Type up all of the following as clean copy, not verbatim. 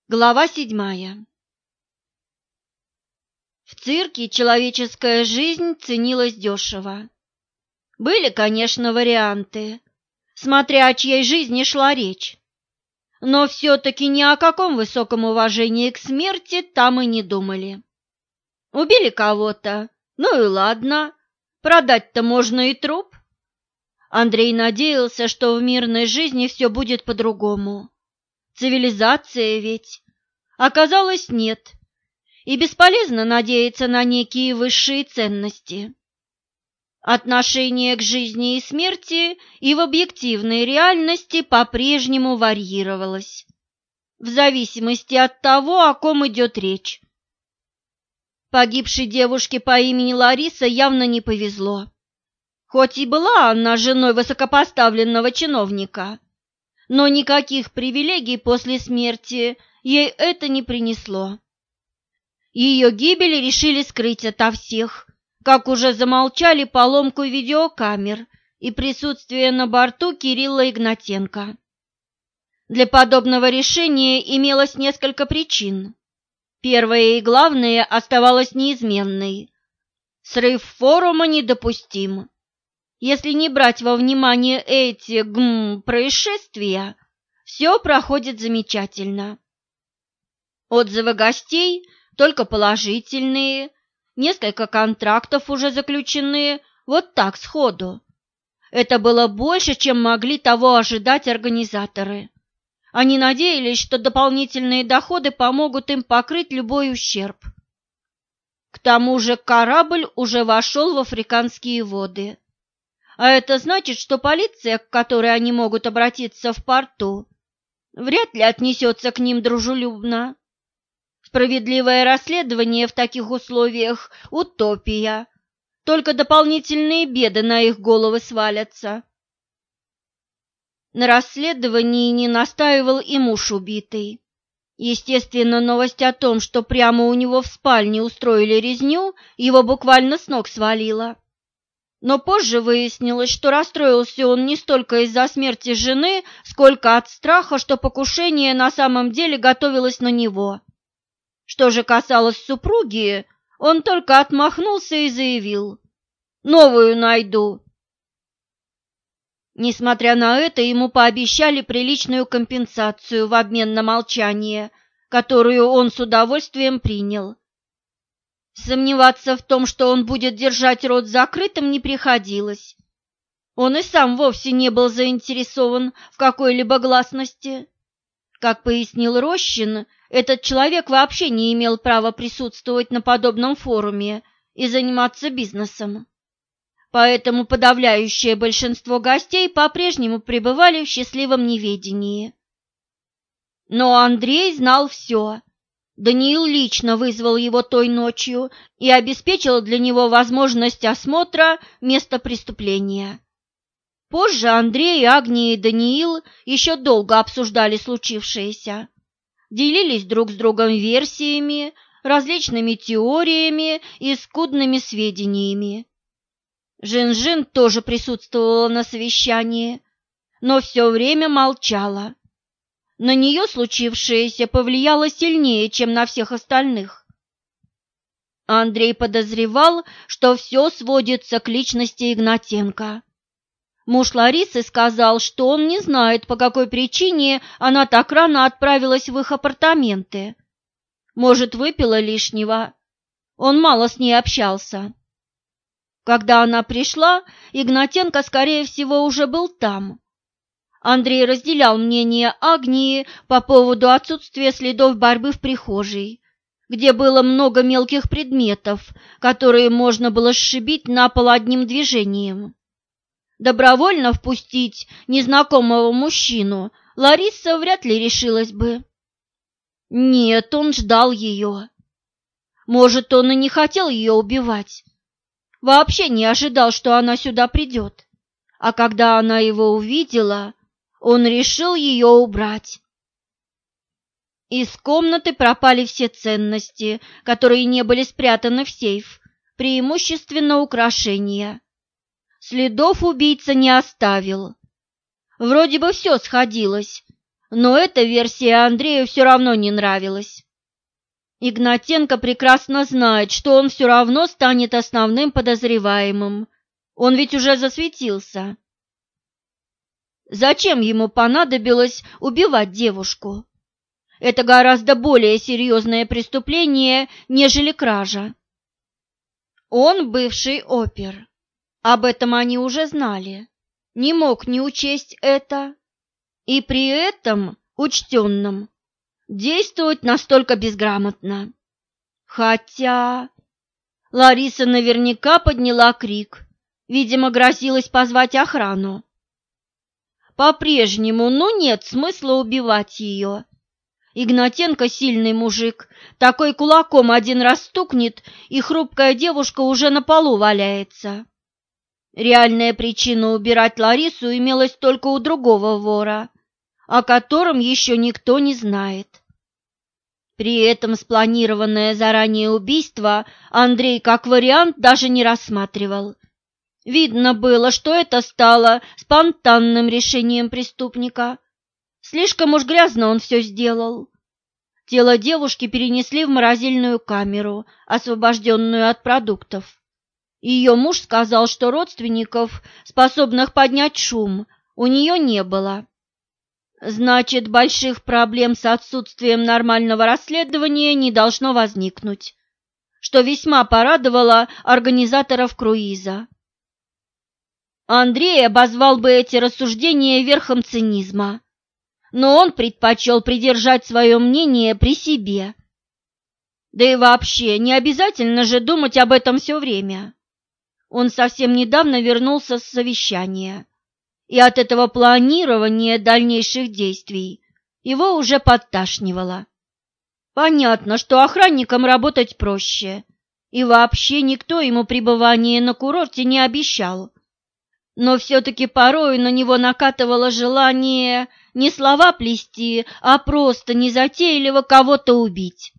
Глава 7. В цирке человеческая жизнь ценилась дешево. Были, конечно, варианты, смотря о чьей жизни шла речь. Но все-таки ни о каком высоком уважении к смерти там и не думали. Убили кого-то, ну и ладно, продать-то можно и труп. Андрей надеялся, что в мирной жизни все будет по-другому. Цивилизация ведь. Оказалось, нет. И бесполезно надеяться на некие высшие ценности. Отношение к жизни и смерти и в объективной реальности по-прежнему варьировалось, в зависимости от того, о ком идет речь. Погибшей девушке по имени Лариса явно не повезло. Хоть и была она женой высокопоставленного чиновника, но никаких привилегий после смерти ей это не принесло. Ее гибель решили скрыть ото всех, как уже замолчали поломку видеокамер и присутствие на борту Кирилла Игнатенко. Для подобного решения имелось несколько причин. Первая и главная оставалась неизменной. Срыв форума недопустим. Если не брать во внимание эти происшествия, все проходит замечательно. Отзывы гостей только положительные, несколько контрактов уже заключены, вот так сходу. Это было больше, чем могли того ожидать организаторы. Они надеялись, что дополнительные доходы помогут им покрыть любой ущерб. К тому же корабль уже вошел в африканские воды. А это значит, что полиция, к которой они могут обратиться в порту, вряд ли отнесется к ним дружелюбно. Справедливое расследование в таких условиях – утопия. Только дополнительные беды на их головы свалятся. На расследовании не настаивал и муж убитый. Естественно, новость о том, что прямо у него в спальне устроили резню, его буквально с ног свалила. Но позже выяснилось, что расстроился он не столько из-за смерти жены, сколько от страха, что покушение на самом деле готовилось на него. Что же касалось супруги, он только отмахнулся и заявил: «Новую найду». Несмотря на это, ему пообещали приличную компенсацию в обмен на молчание, которую он с удовольствием принял. Сомневаться в том, что он будет держать рот закрытым, не приходилось. Он и сам вовсе не был заинтересован в какой-либо гласности. Как пояснил Рощин, этот человек вообще не имел права присутствовать на подобном форуме и заниматься бизнесом. Поэтому подавляющее большинство гостей по-прежнему пребывали в счастливом неведении. Но Андрей знал все. Даниил лично вызвал его той ночью и обеспечил для него возможность осмотра места преступления. Позже Андрей, Агния и Даниил еще долго обсуждали случившееся, делились друг с другом версиями, различными теориями и скудными сведениями. Жин-Жин тоже присутствовала на совещании, но все время молчала. На нее случившееся повлияло сильнее, чем на всех остальных. Андрей подозревал, что все сводится к личности Игнатенко. Муж Ларисы сказал, что он не знает, по какой причине она так рано отправилась в их апартаменты. Может, выпила лишнего. Он мало с ней общался. Когда она пришла, Игнатенко, скорее всего, уже был там. Андрей разделял мнение Агнии по поводу отсутствия следов борьбы в прихожей, где было много мелких предметов, которые можно было сшибить на пол одним движением. Добровольно впустить незнакомого мужчину Лариса вряд ли решилась бы. Нет, он ждал ее. Может, он и не хотел ее убивать. Вообще не ожидал, что она сюда придет. А когда она его увидела, он решил ее убрать. Из комнаты пропали все ценности, которые не были спрятаны в сейф, преимущественно украшения. Следов убийца не оставил. Вроде бы все сходилось, Но эта версия Андрею все равно не нравилась. Игнатенко прекрасно знает, что он все равно станет основным подозреваемым. Он ведь уже засветился. Зачем ему понадобилось убивать девушку? Это гораздо более серьезное преступление, нежели кража. Он бывший опер. Об этом они уже знали. Не мог не учесть это. И при этом, учтенном, действовать настолько безграмотно. Хотя Лариса наверняка подняла крик. Видимо, грозилась позвать охрану. По-прежнему, нет смысла убивать ее. Игнатенко сильный мужик, такой кулаком один раз стукнет, и хрупкая девушка уже на полу валяется. Реальная причина убирать Ларису имелась только у другого вора, о котором еще никто не знает. При этом спланированное заранее убийство Андрей как вариант даже не рассматривал. Видно было, что это стало спонтанным решением преступника. Слишком уж грязно он все сделал. Тело девушки перенесли в морозильную камеру, освобожденную от продуктов. Ее муж сказал, что родственников, способных поднять шум, у нее не было. Значит, больших проблем с отсутствием нормального расследования не должно возникнуть, что весьма порадовало организаторов круиза. Андрей обозвал бы эти рассуждения верхом цинизма, но он предпочел придержать свое мнение при себе. Да и вообще, не обязательно же думать об этом все время. Он совсем недавно вернулся с совещания, и от этого планирования дальнейших действий его уже подташнивало. Понятно, что охранникам работать проще, и вообще никто ему пребывание на курорте не обещал. Но все-таки порой на него накатывало желание не слова плести, а просто незатейливо кого-то убить.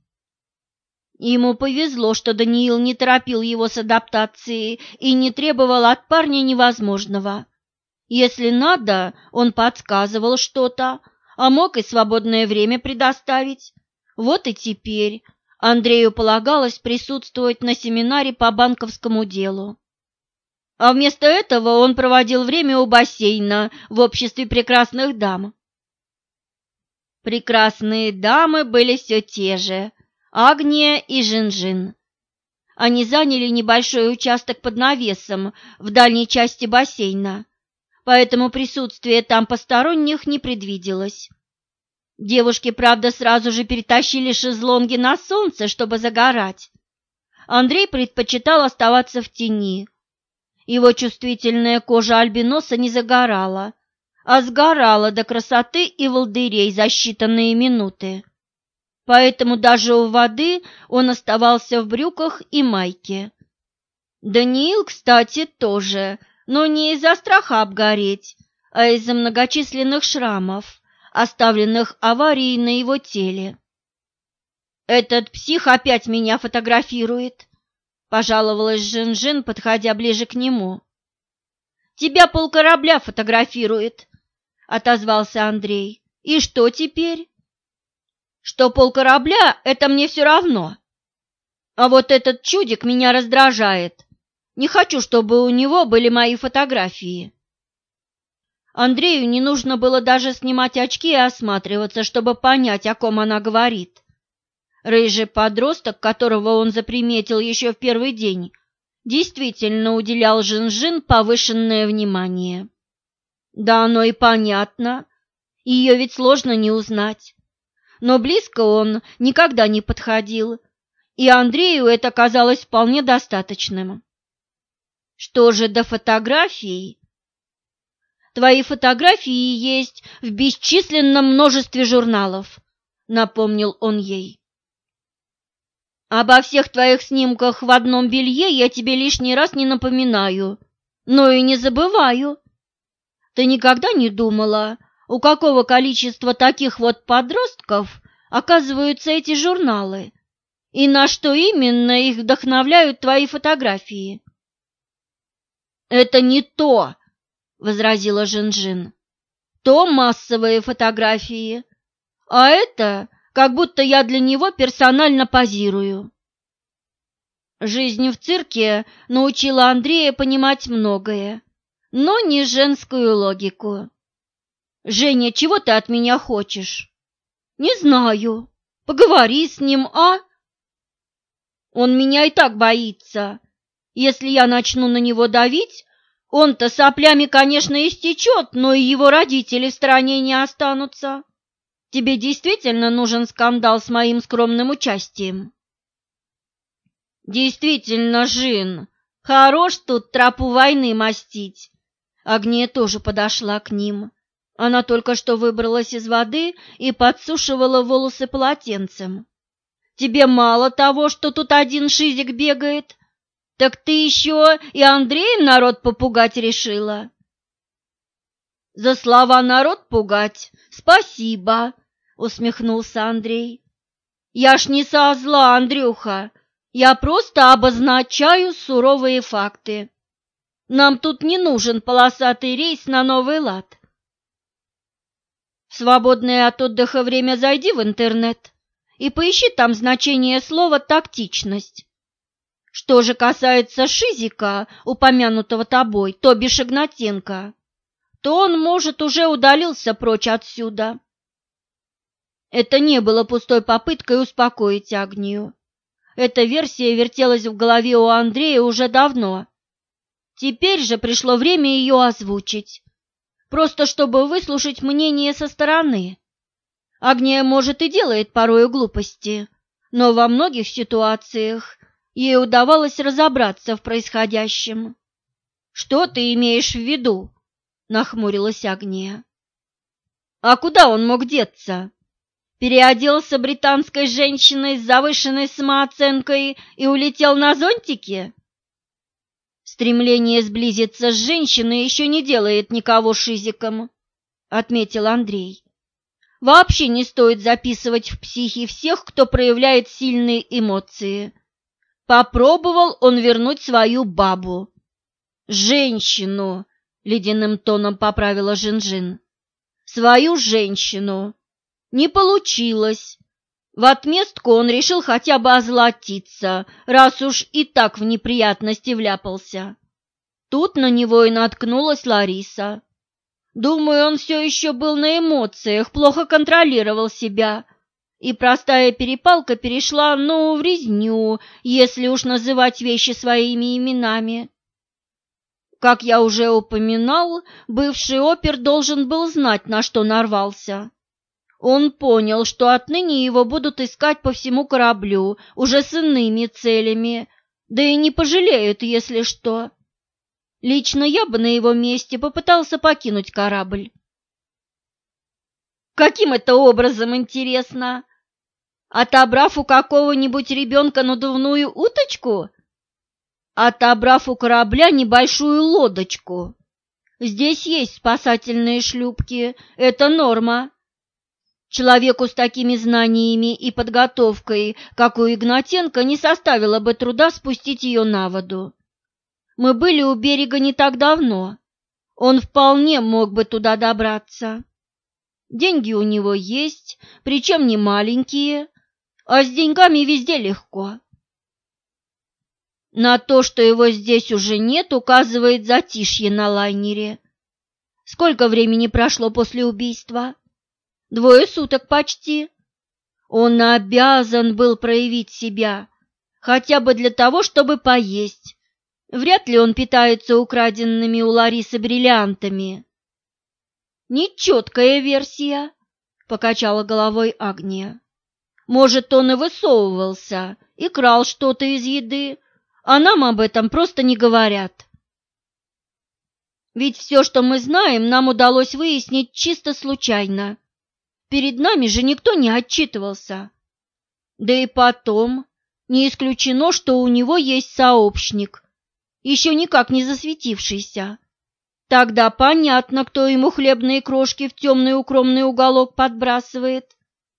Ему повезло, что Даниил не торопил его с адаптацией и не требовал от парня невозможного. Если надо, он подсказывал что-то, а мог и свободное время предоставить. Вот и теперь Андрею полагалось присутствовать на семинаре по банковскому делу. А вместо этого он проводил время у бассейна в обществе прекрасных дам. Прекрасные дамы были все те же – Агния и Жин-Жин. Они заняли небольшой участок под навесом в дальней части бассейна, поэтому присутствие там посторонних не предвиделось. Девушки, правда, сразу же перетащили шезлонги на солнце, чтобы загорать. Андрей предпочитал оставаться в тени. Его чувствительная кожа альбиноса не загорала, а сгорала до красоты и волдырей за считанные минуты. Поэтому даже у воды он оставался в брюках и майке. Даниил, кстати, тоже, но не из-за страха обгореть, а из-за многочисленных шрамов, оставленных аварией на его теле. «Этот псих опять меня фотографирует», — пожаловалась Жин-Жин, подходя ближе к нему. «Тебя полкорабля фотографирует», — отозвался Андрей. «И что теперь?» «Что полкорабля — это мне все равно. А вот этот чудик меня раздражает. Не хочу, чтобы у него были мои фотографии». Андрею не нужно было даже снимать очки и осматриваться, чтобы понять, о ком она говорит. Рыжий подросток, которого он заприметил еще в первый день, действительно уделял Жин-Жин повышенное внимание. Да, оно и понятно, ее ведь сложно не узнать. Но близко он никогда не подходил, и Андрею это казалось вполне достаточным. Что же до фотографий? Твои фотографии есть в бесчисленном множестве журналов, напомнил он ей. Обо всех твоих снимках в одном белье я тебе лишний раз не напоминаю, но и не забываю. Ты никогда не думала, у какого количества таких вот подростков оказываются эти журналы, и на что именно их вдохновляют твои фотографии? «Это не то», — возразила Жин-Жин. «То массовые фотографии, А это как будто я для него персонально позирую. Жизнь в цирке научила Андрея понимать многое, но не женскую логику. «Женя, чего ты от меня хочешь?» «Не знаю. Поговори с ним, а?» «Он меня и так боится. Если я начну на него давить, он-то соплями, конечно, истечет, но и его родители в стороне не останутся. Тебе действительно нужен скандал с моим скромным участием?» «Действительно, Жин, хорош тут тропу войны мастить». Агния тоже подошла к ним. Она только что выбралась из воды и подсушивала волосы полотенцем. «Тебе мало того, что тут один шизик бегает, так ты еще и Андреем народ попугать решила?» «За слова народ пугать спасибо», — усмехнулся Андрей. «Я ж не со зла, Андрюха, я просто обозначаю суровые факты. Нам тут не нужен полосатый рейс на новый лад. В свободное от отдыха время зайди в интернет и поищи там значение слова «тактичность». Что же касается Шизика, упомянутого тобой, то бишь Игнатенко, то он, может, уже удалился прочь отсюда. Это не было пустой попыткой успокоить Агнию. Эта версия вертелась в голове у Андрея уже давно. Теперь же пришло время ее озвучить, просто чтобы выслушать мнение со стороны. Агния, может, и делает порою глупости, но во многих ситуациях ей удавалось разобраться в происходящем. «Что ты имеешь в виду?» — нахмурилась Агния. «А куда он мог деться? Переоделся британской женщиной с завышенной самооценкой и улетел на зонтике?» «Стремление сблизиться с женщиной еще не делает никого шизиком», — отметил Андрей. «Вообще не стоит записывать в психи всех, кто проявляет сильные эмоции. Попробовал он вернуть свою бабу». «Женщину», — ледяным тоном поправила Жин-Жин. «Свою женщину. Не получилось. В отместку он решил хотя бы озолотиться, раз уж и так в неприятности вляпался. Тут на него и наткнулась Лариса. Думаю, он все еще был на эмоциях, плохо контролировал себя, и простая перепалка перешла, в резню, если уж называть вещи своими именами. Как я уже упоминал, бывший опер должен был знать, на что нарвался. Он понял, что отныне его будут искать по всему кораблю, уже с иными целями, да и не пожалеют, если что. Лично я бы на его месте попытался покинуть корабль. Каким это образом, интересно? Отобрав у какого-нибудь ребенка надувную уточку? Отобрав у корабля небольшую лодочку. Здесь есть спасательные шлюпки, это норма. Человеку с такими знаниями и подготовкой, как у Игнатенко, не составило бы труда спустить ее на воду. Мы были у берега не так давно. Он вполне мог бы туда добраться. Деньги у него есть, причем не маленькие, а с деньгами везде легко. На то, что его здесь уже нет, указывает затишье на лайнере. Сколько времени прошло после убийства? 2 суток почти. Он обязан был проявить себя, хотя бы для того, чтобы поесть. Вряд ли он питается украденными у Ларисы бриллиантами. «Нечеткая версия», — покачала головой Агния. «Может, он и высовывался, и крал что-то из еды, а нам об этом просто не говорят. Ведь все, что мы знаем, нам удалось выяснить чисто случайно. Перед нами же никто не отчитывался. Да и потом, не исключено, что у него есть сообщник, еще никак не засветившийся. Тогда понятно, кто ему хлебные крошки в темный укромный уголок подбрасывает».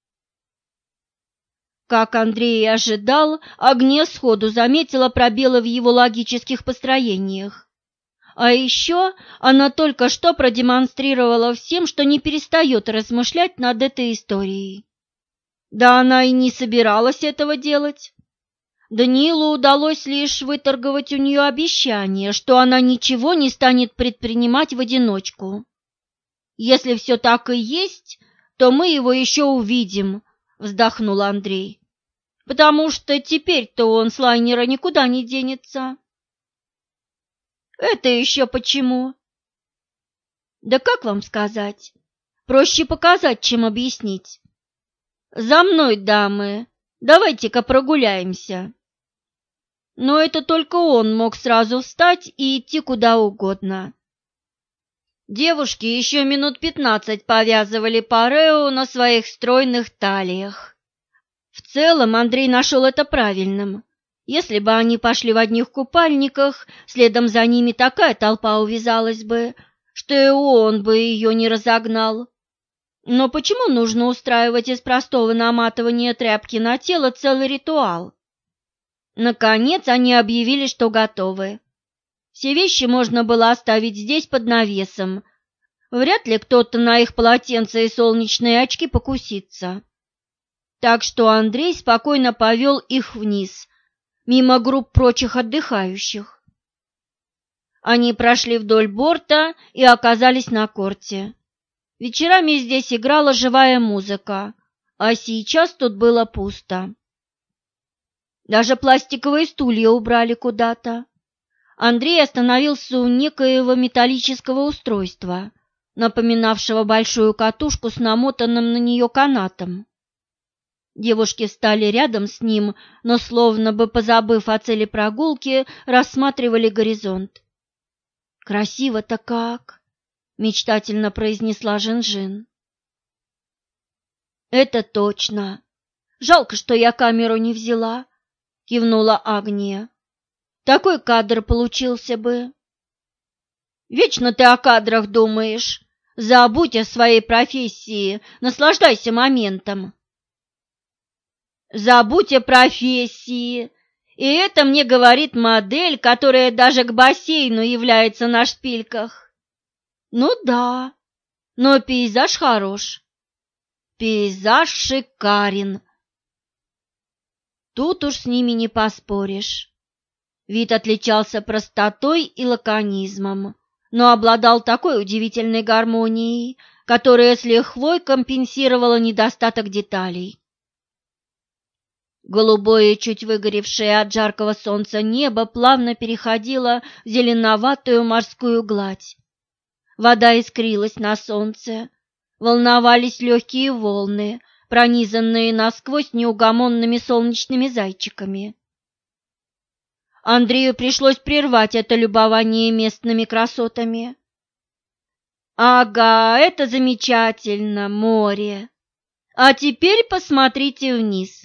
Как Андрей и ожидал, Агния сходу заметила пробелы в его логических построениях. А еще она только что продемонстрировала всем, что не перестает размышлять над этой историей. Да она и не собиралась этого делать. Даниилу удалось лишь выторговать у нее обещание, что она ничего не станет предпринимать в одиночку. «Если все так и есть, то мы его еще увидим», — вздохнул Андрей. «Потому что теперь-то он с лайнера никуда не денется». «Это еще почему?» «Да как вам сказать? Проще показать, чем объяснить. За мной, дамы, давайте-ка прогуляемся». Но это только он мог сразу встать и идти куда угодно. Девушки еще минут 15 повязывали парео на своих стройных талиях. В целом Андрей нашел это правильным. Если бы они пошли в одних купальниках, следом за ними такая толпа увязалась бы, что и он бы ее не разогнал. Но почему нужно устраивать из простого наматывания тряпки на тело целый ритуал? Наконец они объявили, что готовы. Все вещи можно было оставить здесь под навесом. Вряд ли кто-то на их полотенца и солнечные очки покусится. Так что Андрей спокойно повел их вниз, мимо групп прочих отдыхающих. Они прошли вдоль борта и оказались на корте. Вечерами здесь играла живая музыка, а сейчас тут было пусто. Даже пластиковые стулья убрали куда-то. Андрей остановился у некоего металлического устройства, напоминавшего большую катушку с намотанным на нее канатом. Девушки встали рядом с ним, но, словно бы позабыв о цели прогулки, рассматривали горизонт. «Красиво-то как!» — мечтательно произнесла Жин-Жин. «Это точно! Жалко, что я камеру не взяла!» — кивнула Агния. «Такой кадр получился бы». «Вечно ты о кадрах думаешь. Забудь о своей профессии, наслаждайся моментом». «Забудь о профессии. И это мне говорит модель, которая даже к бассейну является на шпильках». «Ну да, но пейзаж хорош». «Пейзаж шикарен». Тут уж с ними не поспоришь. Вид отличался простотой и лаконизмом, но обладал такой удивительной гармонией, которая с лихвой компенсировала недостаток деталей. Голубое, чуть выгоревшее от жаркого солнца небо плавно переходило в зеленоватую морскую гладь. Вода искрилась на солнце, волновались легкие волны, пронизанные насквозь неугомонными солнечными зайчиками. Андрею пришлось прервать это любование местными красотами. «Ага, это замечательно, море. А теперь посмотрите вниз».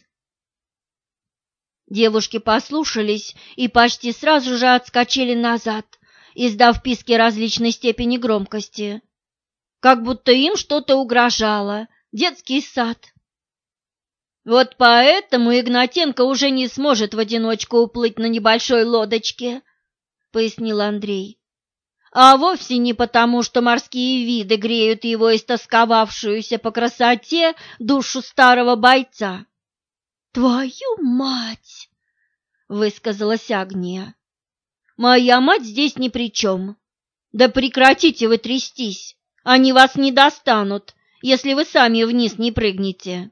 Девушки послушались и почти сразу же отскочили назад, издав писки различной степени громкости, как будто им что-то угрожало. Детский сад. Вот поэтому Игнатенко уже не сможет в одиночку уплыть на небольшой лодочке, пояснил Андрей. А вовсе не потому, что морские виды греют его истосковавшуюся по красоте душу старого бойца. «Твою мать!» — высказалась Агния. «Моя мать здесь ни при чем. Да прекратите вы трястись, они вас не достанут, если вы сами вниз не прыгнете».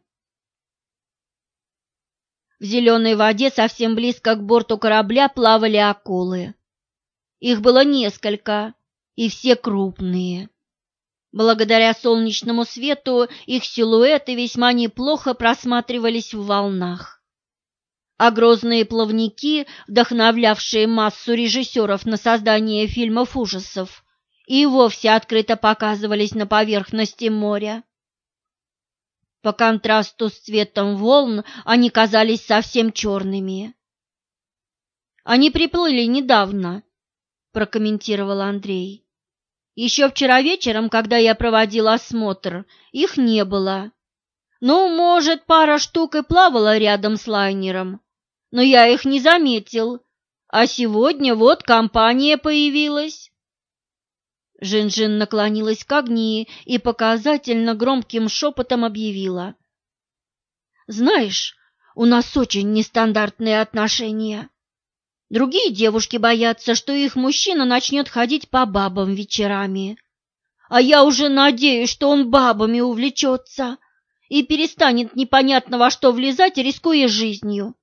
В зеленой воде совсем близко к борту корабля плавали акулы. Их было несколько, и все крупные. Благодаря солнечному свету их силуэты весьма неплохо просматривались в волнах. А грозные плавники, вдохновлявшие массу режиссеров на создание фильмов ужасов, и вовсе открыто показывались на поверхности моря. По контрасту с цветом волн они казались совсем черными. «Они приплыли недавно», — прокомментировал Андрей. «Еще вчера вечером, когда я проводил осмотр, их не было. Ну, может, пара штук и плавала рядом с лайнером, но я их не заметил, а сегодня вот компания появилась. Жин-Жин наклонилась к Агнии и показательно громким шепотом объявила. «Знаешь, у нас очень нестандартные отношения. Другие девушки боятся, что их мужчина начнет ходить по бабам вечерами. А я уже надеюсь, что он бабами увлечется и перестанет непонятно во что влезать, рискуя жизнью».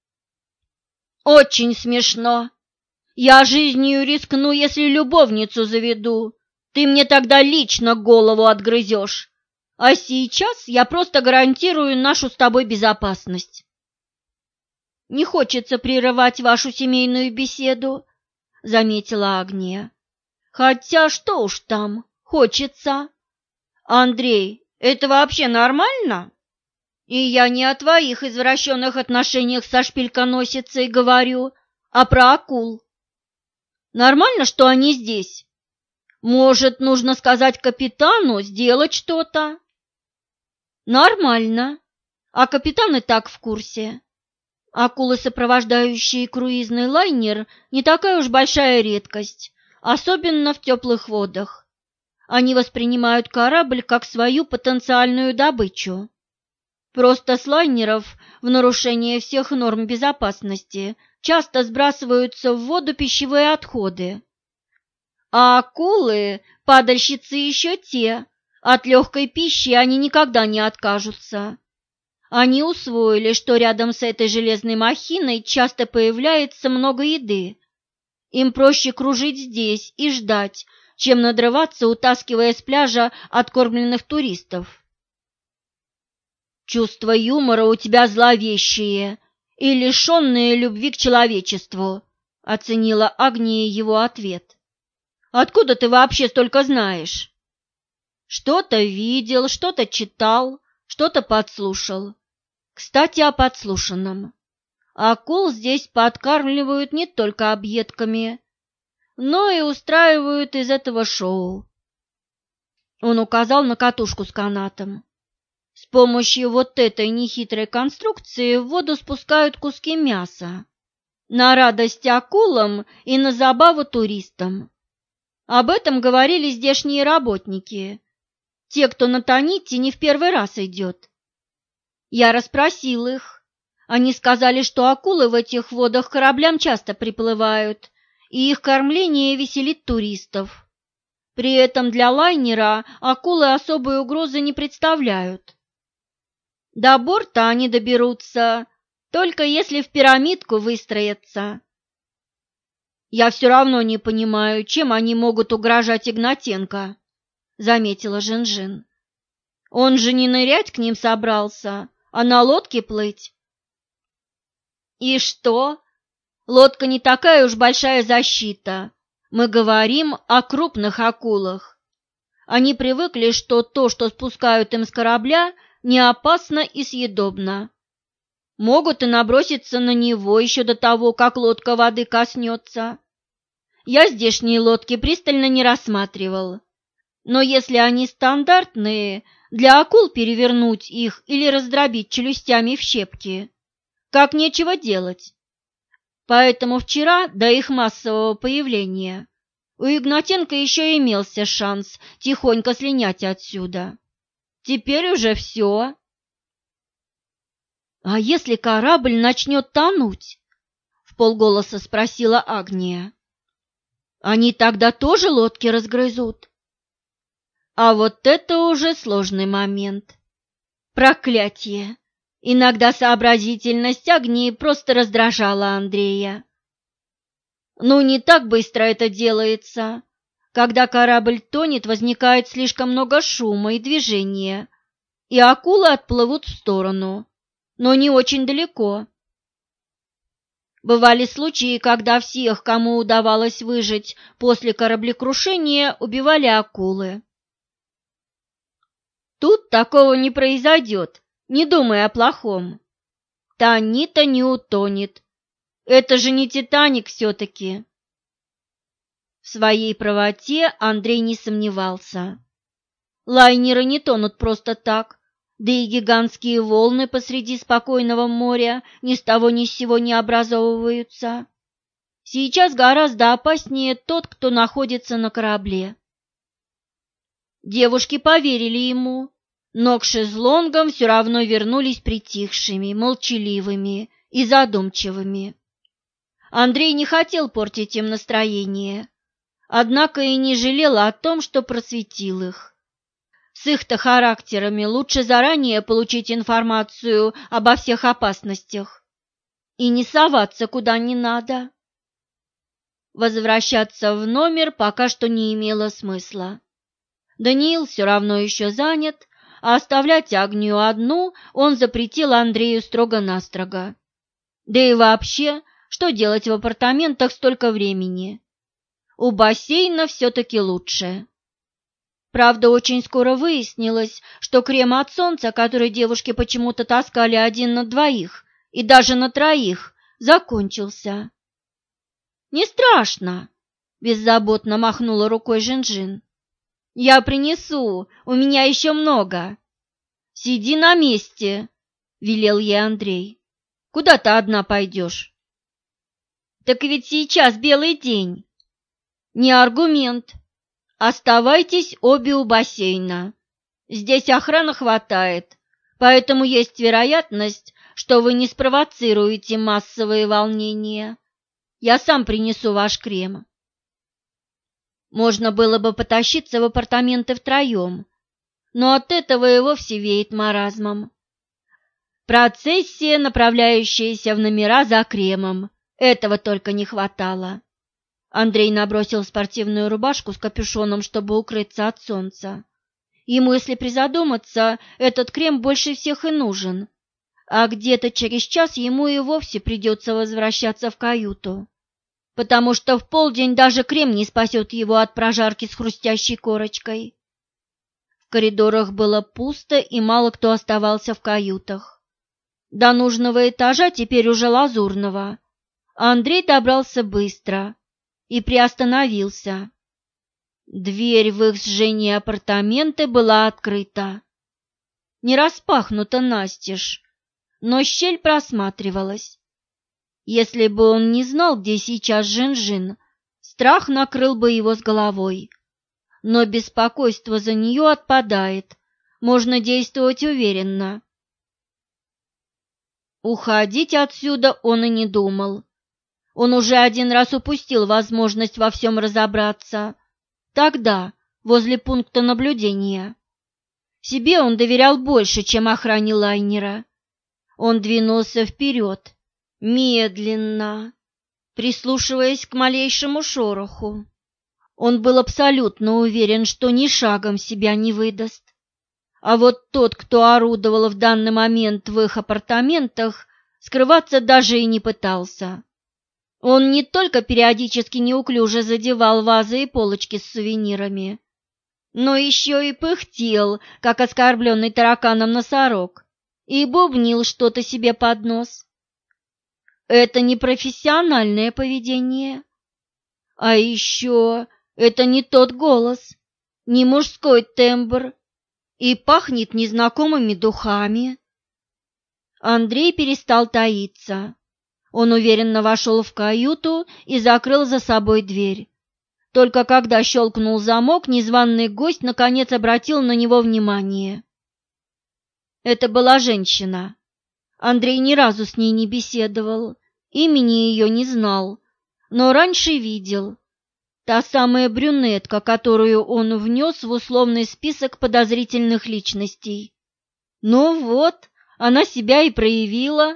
«Очень смешно. Я жизнью рискну, если любовницу заведу. Ты мне тогда лично голову отгрызешь. А сейчас я просто гарантирую нашу с тобой безопасность». «Не хочется прерывать вашу семейную беседу», — заметила Агния. «Хотя что уж там, хочется. Андрей, это вообще нормально? И я не о твоих извращенных отношениях со шпильконосицей говорю, а про акул. Нормально, что они здесь? Может, нужно сказать капитану сделать что-то?» «Нормально. А капитан и так в курсе. Акулы, сопровождающие круизный лайнер, не такая уж большая редкость, особенно в теплых водах. Они воспринимают корабль как свою потенциальную добычу. Просто с лайнеров в нарушение всех норм безопасности часто сбрасываются в воду пищевые отходы. А акулы, падальщицы еще те, от легкой пищи они никогда не откажутся. Они усвоили, что рядом с этой железной махиной часто появляется много еды. Им проще кружить здесь и ждать, чем надрываться, утаскивая с пляжа откормленных туристов. «Чувство юмора у тебя зловещее и лишенное любви к человечеству», — оценила Агния его ответ. «Откуда ты вообще столько знаешь?» «Что-то видел, что-то читал, что-то подслушал. Кстати, о подслушанном. Акул здесь подкармливают не только объедками, но и устраивают из этого шоу». Он указал на катушку с канатом. С помощью вот этой нехитрой конструкции в воду спускают куски мяса. На радость акулам и на забаву туристам. Об этом говорили здешние работники, те, кто на Таните не в первый раз идет. Я расспросил их. Они сказали, что акулы в этих водах к кораблям часто приплывают, и их кормление веселит туристов. При этом для лайнера акулы особой угрозы не представляют. До борта они доберутся, только если в пирамидку выстроятся. «Я все равно не понимаю, чем они могут угрожать Игнатенко», — заметила Жин-Жин. «Он же не нырять к ним собрался, а на лодке плыть». «И что? Лодка не такая уж большая защита. Мы говорим о крупных акулах. Они привыкли, что то, что спускают им с корабля, не опасно и съедобно. Могут и наброситься на него еще до того, как лодка воды коснется. Я здешние лодки пристально не рассматривал. Но если они стандартные, для акул перевернуть их или раздробить челюстями в щепки, как нечего делать. Поэтому вчера, до их массового появления, у Игнатенко еще имелся шанс тихонько слинять отсюда. Теперь уже все. «А если корабль начнет тонуть?» — вполголоса спросила Агния. «Они тогда тоже лодки разгрызут?» А вот это уже сложный момент. Проклятье! Иногда сообразительность Агнии просто раздражала Андрея. Ну, не так быстро это делается. Когда корабль тонет, возникает слишком много шума и движения, и акулы отплывут в сторону, но не очень далеко. Бывали случаи, когда всех, кому удавалось выжить после кораблекрушения, убивали акулы. Тут такого не произойдет, не думай о плохом. Танита не утонет. Это же не «Титаник» все-таки. В своей правоте Андрей не сомневался. Лайнеры не тонут просто так, да и гигантские волны посреди спокойного моря ни с того ни с сего не образовываются. Сейчас гораздо опаснее тот, кто находится на корабле. Девушки поверили ему, но к шезлонгам все равно вернулись притихшими, молчаливыми и задумчивыми. Андрей не хотел портить им настроение, однако и не жалел о том, что просветил их. С их-то характерами лучше заранее получить информацию обо всех опасностях и не соваться куда не надо. Возвращаться в номер пока что не имело смысла. Даниил все равно еще занят, а оставлять Агнию одну он запретил Андрею строго-настрого. Да и вообще, что делать в апартаментах столько времени? У бассейна все-таки лучше. Правда, очень скоро выяснилось, что крем от солнца, который девушки почему-то таскали один на двоих и даже на троих, закончился. «Не страшно», – беззаботно махнула рукой Жин-Жин. «Я принесу, у меня еще много». «Сиди на месте», – велел ей Андрей. «Куда ты одна пойдешь?» «Так ведь сейчас белый день». «Не аргумент. Оставайтесь обе у бассейна. Здесь охраны хватает, поэтому есть вероятность, что вы не спровоцируете массовые волнения. Я сам принесу ваш крем». Можно было бы потащиться в апартаменты втроем, но от этого и вовсе веет маразмом. Процессия, направляющаяся в номера за кремом, этого только не хватало. Андрей набросил спортивную рубашку с капюшоном, чтобы укрыться от солнца. Ему, если призадуматься, этот крем больше всех и нужен, а где-то через час ему и вовсе придется возвращаться в каюту, потому что в полдень даже крем не спасет его от прожарки с хрустящей корочкой. В коридорах было пусто, и мало кто оставался в каютах. До нужного этажа, теперь уже лазурного, Андрей добрался быстро и приостановился. Дверь в их с Женей апартаменты была открыта. Не распахнута настежь, но щель просматривалась. Если бы он не знал, где сейчас Жин-Жин, страх накрыл бы его с головой. Но беспокойство за нее отпадает, можно действовать уверенно. Уходить отсюда он и не думал. Он уже один раз упустил возможность во всем разобраться. Тогда, возле пункта наблюдения. Себе он доверял больше, чем охране лайнера. Он двинулся вперед, медленно, прислушиваясь к малейшему шороху. Он был абсолютно уверен, что ни шагом себя не выдаст. А вот тот, кто орудовал в данный момент в их апартаментах, скрываться даже и не пытался. Он не только периодически неуклюже задевал вазы и полочки с сувенирами, но еще и пыхтел, как оскорбленный тараканом носорог, и бубнил что-то себе под нос. Это не профессиональное поведение. А еще это не тот голос, не мужской тембр, и пахнет незнакомыми духами. Андрей перестал таиться. Он уверенно вошел в каюту и закрыл за собой дверь. Только когда щелкнул замок, незваный гость наконец обратил на него внимание. Это была женщина. Андрей ни разу с ней не беседовал, имени ее не знал, но раньше видел. Та самая брюнетка, которую он внес в условный список подозрительных личностей. Ну вот, она себя и проявила.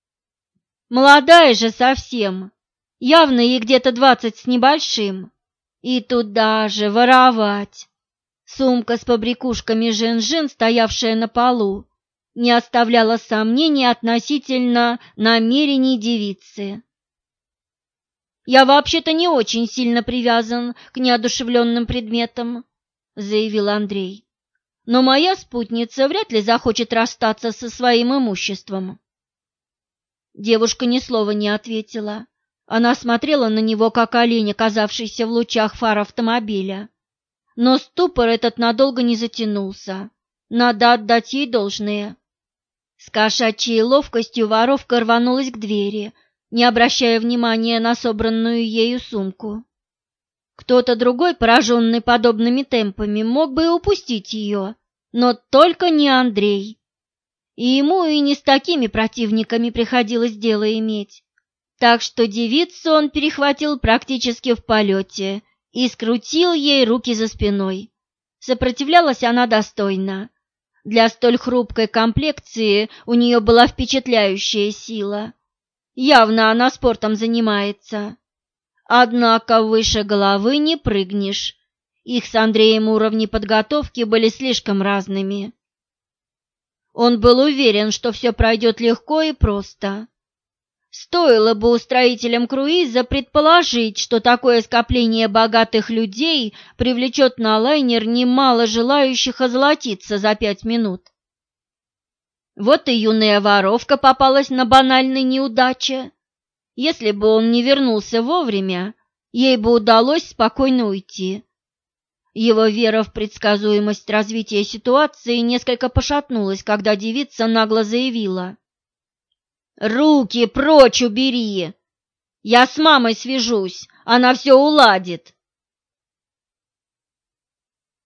Молодая же совсем, явно ей где-то 20 с небольшим. И туда же воровать. Сумка с побрякушками Жин-Жин, стоявшая на полу, не оставляла сомнений относительно намерений девицы. «Я вообще-то не очень сильно привязан к неодушевленным предметам», — заявил Андрей. «Но моя спутница вряд ли захочет расстаться со своим имуществом». Девушка ни слова не ответила. Она смотрела на него, как олень, оказавшийся в лучах фар автомобиля. Но ступор этот надолго не затянулся. Надо отдать ей должное. С кошачьей ловкостью воровка рванулась к двери, не обращая внимания на собранную ею сумку. Кто-то другой, пораженный подобными темпами, мог бы и упустить ее, но только не Андрей. И ему и не с такими противниками приходилось дело иметь. Так что девицу он перехватил практически в полете и скрутил ей руки за спиной. Сопротивлялась она достойно. Для столь хрупкой комплекции у нее была впечатляющая сила. Явно она спортом занимается. Однако выше головы не прыгнешь. Их с Андреем уровни подготовки были слишком разными. Он был уверен, что все пройдет легко и просто. Стоило бы устроителям круиза предположить, что такое скопление богатых людей привлечет на лайнер немало желающих озолотиться за 5 минут. Вот и юная воровка попалась на банальной неудаче. Если бы он не вернулся вовремя, ей бы удалось спокойно уйти. Его вера в предсказуемость развития ситуации несколько пошатнулась, когда девица нагло заявила: «Руки прочь убери! Я с мамой свяжусь, она все уладит!»